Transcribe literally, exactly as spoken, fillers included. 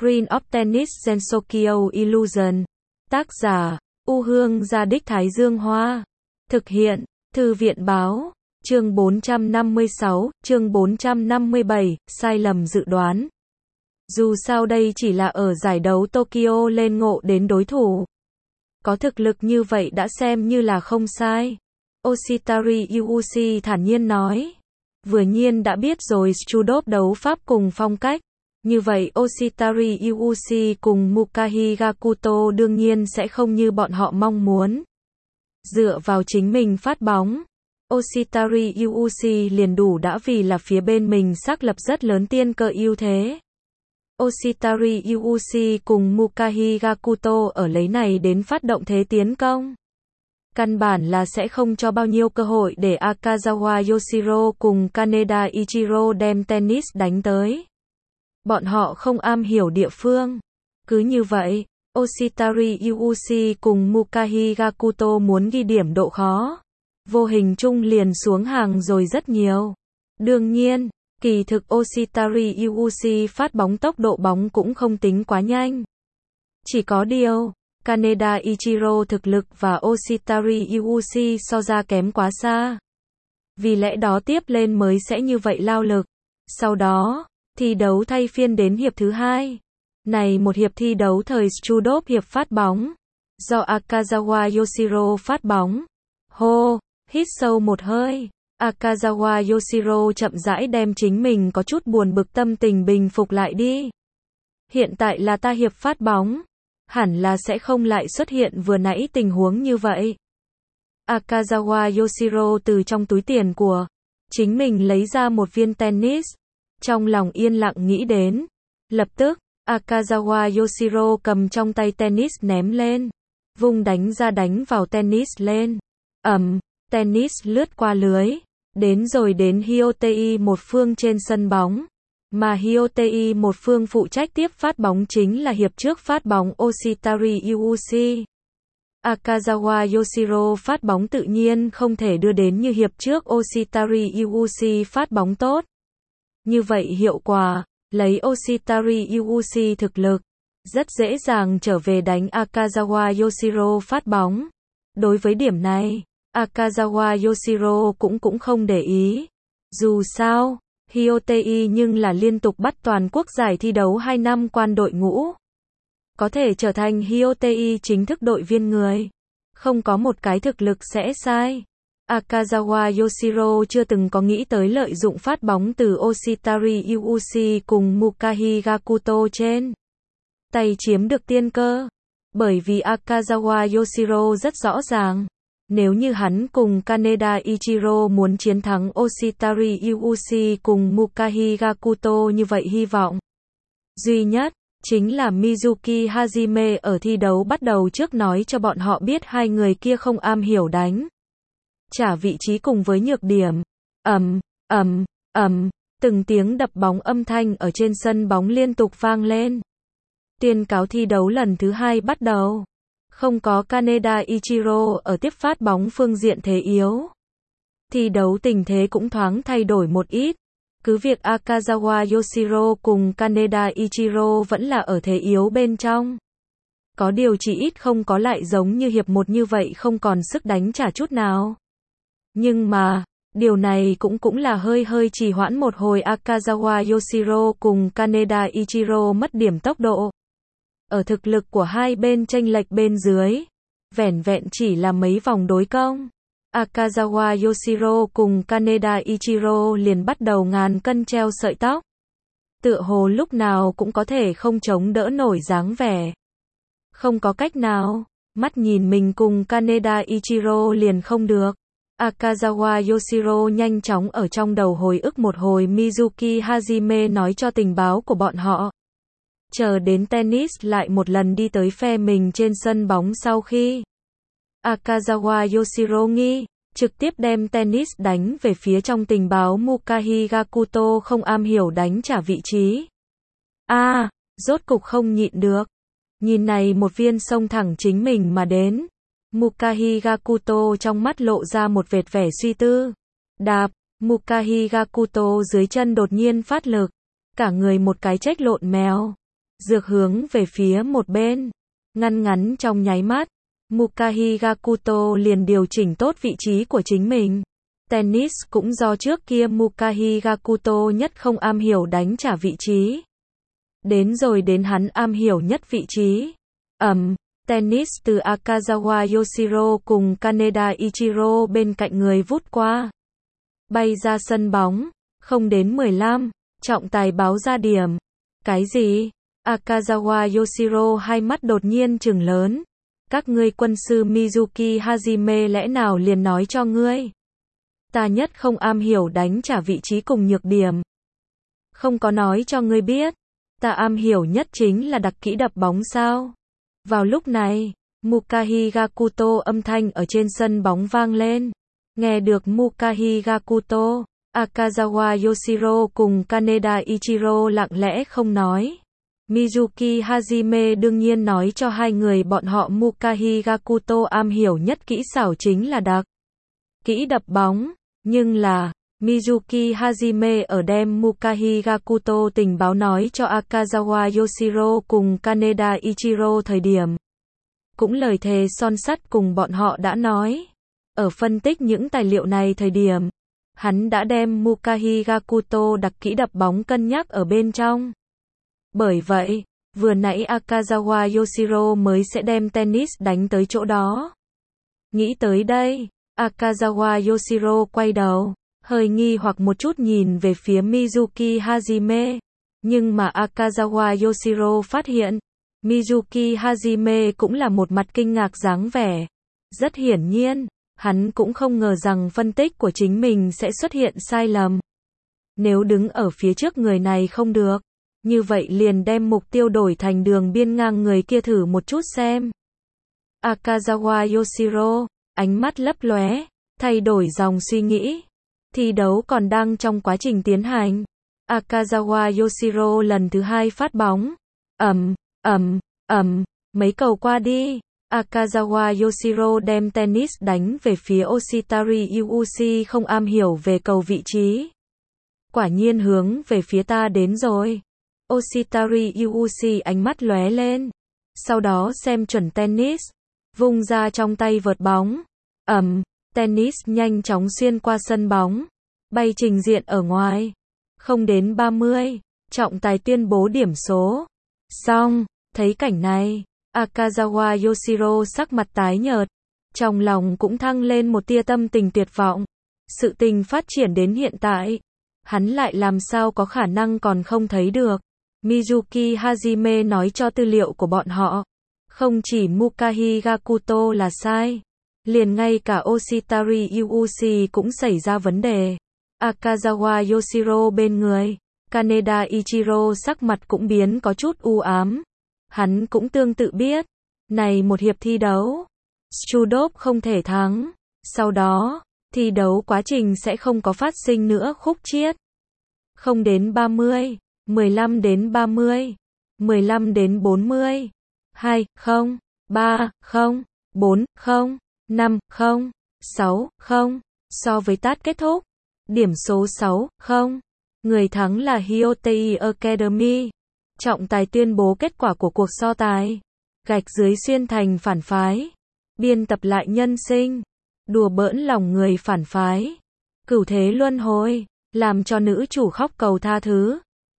Green of Tennis Gensokyo Illusion. Tác giả, U Hương Gia Đích Thái Dương Hoa. Thực hiện, Thư viện Báo. Chương bốn trăm năm mươi sáu, chương bốn trăm năm mươi bảy, sai lầm dự đoán. Dù sao đây chỉ là ở giải đấu Tokyo lên ngộ đến đối thủ. Có thực lực như vậy đã xem như là không sai. Oshitari Yuuchi thản nhiên nói. Vừa nhiên đã biết rồi Strudov đấu pháp cùng phong cách. Như vậy Oshitari Yuuchi cùng Mukahi Gakuto đương nhiên sẽ không như bọn họ mong muốn. Dựa vào chính mình phát bóng, Oshitari Yuuchi liền đủ đã vì là phía bên mình xác lập rất lớn tiên cơ ưu thế. Oshitari Yuuchi cùng Mukahi Gakuto ở lấy này đến phát động thế tiến công. Căn bản là sẽ không cho bao nhiêu cơ hội để Akazawa Yoshiro cùng Kaneda Ichiro đem tennis đánh tới. Bọn họ không am hiểu địa phương. Cứ như vậy, Oshitari Yuuchi cùng Mukahi Gakuto muốn ghi điểm độ khó. Vô hình chung liền xuống hàng rồi rất nhiều. Đương nhiên, kỳ thực Oshitari Yuuchi phát bóng tốc độ bóng cũng không tính quá nhanh. Chỉ có điều, Kaneda Ichiro thực lực và Oshitari Yuuchi so ra kém quá xa. Vì lẽ đó tiếp lên mới sẽ như vậy lao lực. Sau đó, thi đấu thay phiên đến hiệp thứ hai. Này một hiệp thi đấu thời Strudov hiệp phát bóng. Do Akazawa Yoshiro phát bóng. Hô, hít sâu một hơi. Akazawa Yoshiro chậm rãi đem chính mình có chút buồn bực tâm tình bình phục lại đi. Hiện tại là ta hiệp phát bóng. Hẳn là sẽ không lại xuất hiện vừa nãy tình huống như vậy. Akazawa Yoshiro từ trong túi tiền của chính mình lấy ra một viên tennis. Trong lòng yên lặng nghĩ đến. Lập tức, Akazawa Yoshiro cầm trong tay tennis ném lên. Vung đánh ra đánh vào tennis lên. Ầm, tennis lướt qua lưới. Đến rồi đến Hyotei một phương trên sân bóng. Mà Hyotei một phương phụ trách tiếp phát bóng chính là hiệp trước phát bóng Oshitari Yuuchi. Akazawa Yoshiro phát bóng tự nhiên không thể đưa đến như hiệp trước Oshitari Yuuchi phát bóng tốt. Như vậy hiệu quả, lấy Oshitari Yuuchi thực lực, rất dễ dàng trở về đánh Akazawa Yoshiro phát bóng. Đối với điểm này, Akazawa Yoshiro cũng cũng không để ý. Dù sao, Hyotei nhưng là liên tục bắt toàn quốc giải thi đấu hai năm quan đội ngũ. Có thể trở thành Hyotei chính thức đội viên người. Không có một cái thực lực sẽ sai. Akazawa Yoshiro chưa từng có nghĩ tới lợi dụng phát bóng từ Oshitari Yuuchi cùng Mukahi Gakuto trên tay chiếm được tiên cơ. Bởi vì Akazawa Yoshiro rất rõ ràng. Nếu như hắn cùng Kaneda Ichiro muốn chiến thắng Oshitari Yuuchi cùng Mukahi Gakuto như vậy hy vọng duy nhất chính là Mizuki Hajime ở thi đấu bắt đầu trước nói cho bọn họ biết hai người kia không am hiểu đánh. Trả vị trí cùng với nhược điểm. Ầm, ầm, ầm, từng tiếng đập bóng âm thanh ở trên sân bóng liên tục vang lên. Tuyên cáo thi đấu lần thứ hai bắt đầu. Không có Kaneda Ichiro ở tiếp phát bóng phương diện thế yếu. Thi đấu tình thế cũng thoáng thay đổi một ít. Cứ việc Akazawa Yoshiro cùng Kaneda Ichiro vẫn là ở thế yếu bên trong. Có điều chỉ ít không có lại giống như hiệp một như vậy không còn sức đánh trả chút nào. Nhưng mà, điều này cũng cũng là hơi hơi trì hoãn một hồi Akazawa Yoshiro cùng Kaneda Ichiro mất điểm tốc độ. Ở thực lực của hai bên chênh lệch bên dưới, vẻn vẹn chỉ là mấy vòng đối công. Akazawa Yoshiro cùng Kaneda Ichiro liền bắt đầu ngàn cân treo sợi tóc. Tựa hồ lúc nào cũng có thể không chống đỡ nổi dáng vẻ. Không có cách nào, mắt nhìn mình cùng Kaneda Ichiro liền không được. Akazawa Yoshiro nhanh chóng ở trong đầu hồi ức một hồi Mizuki Hajime nói cho tình báo của bọn họ. Chờ đến tennis lại một lần đi tới phe mình trên sân bóng sau khi Akazawa Yoshiro nghi, trực tiếp đem tennis đánh về phía trong tình báo Mukahi Gakuto không am hiểu đánh trả vị trí. A, à, rốt cục không nhịn được. Nhìn này một viên xông thẳng chính mình mà đến. Mukahi Gakuto trong mắt lộ ra một vệt vẻ suy tư. Đạp, Mukahi Gakuto dưới chân đột nhiên phát lực. Cả người một cái chếch lộn mèo. dược hướng về phía một bên. Ngăn ngắn trong nháy mắt, Muka Higakuto liền điều chỉnh tốt vị trí của chính mình. Tennis cũng do trước kia Muka Higakuto nhất không am hiểu đánh trả vị trí. Đến rồi đến hắn am hiểu nhất vị trí. Ầm, tennis từ Akazawa Yoshiro cùng Kaneda Ichiro bên cạnh người vút qua. Bay ra sân bóng, không đến mười lăm, trọng tài báo ra điểm. Cái gì? Akazawa Yoshiro hai mắt đột nhiên trừng lớn. Các ngươi quân sư Mizuki Hajime lẽ nào liền nói cho ngươi? Ta nhất không am hiểu đánh trả vị trí cùng nhược điểm. Không có nói cho ngươi biết. Ta am hiểu nhất chính là đặc kỹ đập bóng sao? Vào lúc này, Muka Higakuto âm thanh ở trên sân bóng vang lên. Nghe được Muka Higakuto, Akazawa Yoshiro cùng Kaneda Ichiro lặng lẽ không nói. Mizuki Hajime đương nhiên nói cho hai người bọn họ Muka Higakuto am hiểu nhất kỹ xảo chính là đặc kỹ đập bóng, nhưng là Mizuki Hajime ở đem Muka Higakuto tình báo nói cho Akazawa Yoshiro cùng Kaneda Ichiro thời điểm. Cũng lời thề son sắt cùng bọn họ đã nói. Ở phân tích những tài liệu này thời điểm, hắn đã đem Muka Higakuto đặc kỹ đập bóng cân nhắc ở bên trong. Bởi vậy, vừa nãy Akazawa Yoshiro mới sẽ đem tennis đánh tới chỗ đó. Nghĩ tới đây, Akazawa Yoshiro quay đầu, hơi nghi hoặc một chút nhìn về phía Mizuki Hajime. Nhưng mà Akazawa Yoshiro phát hiện, Mizuki Hajime cũng là một mặt kinh ngạc dáng vẻ. Rất hiển nhiên, hắn cũng không ngờ rằng phân tích của chính mình sẽ xuất hiện sai lầm. Nếu đứng ở phía trước người này không được, như vậy liền đem mục tiêu đổi thành đường biên ngang người kia thử một chút xem. Akazawa Yoshiro, ánh mắt lấp lóe, thay đổi dòng suy nghĩ. Thi đấu còn đang trong quá trình tiến hành. Akazawa Yoshiro lần thứ hai phát bóng. Ầm, ầm, ầm, mấy cầu qua đi. Akazawa Yoshiro đem tennis đánh về phía Oshitari Yuuchi không am hiểu về cầu vị trí. Quả nhiên hướng về phía ta đến rồi. Oshitari Yuuchi ánh mắt lóe lên. Sau đó xem chuẩn tennis. Vung ra trong tay vợt bóng. Ầm, tennis nhanh chóng xuyên qua sân bóng. Bay trình diện ở ngoài. Không đến ba mươi. Trọng tài tuyên bố điểm số. Xong, thấy cảnh này. Akazawa Yoshiro sắc mặt tái nhợt. Trong lòng cũng thăng lên một tia tâm tình tuyệt vọng. Sự tình phát triển đến hiện tại. Hắn lại làm sao có khả năng còn không thấy được. Mizuki Hajime nói cho tư liệu của bọn họ. Không chỉ Muka Higakuto là sai. Liền ngay cả Oshitari Yuuchi cũng xảy ra vấn đề. Akazawa Yoshiro bên người. Kaneda Ichiro sắc mặt cũng biến có chút u ám. Hắn cũng tương tự biết. Này một hiệp thi đấu. Strudov không thể thắng. Sau đó, thi đấu quá trình sẽ không có phát sinh nữa khúc chiết. Không đến ba mươi. mười lăm đến ba mươi. mười lăm đến bốn mươi. hai, không. ba, không. bốn, không. năm, không. sáu, không. So với tát kết thúc. Điểm số sáu, không. Người thắng là Hyotei Academy. Trọng tài tuyên bố kết quả của cuộc so tài. Gạch dưới xuyên thành phản phái. Biên tập lại nhân sinh. Đùa bỡn lòng người phản phái. Cửu thế luân hồi. Làm cho nữ chủ khóc cầu tha thứ.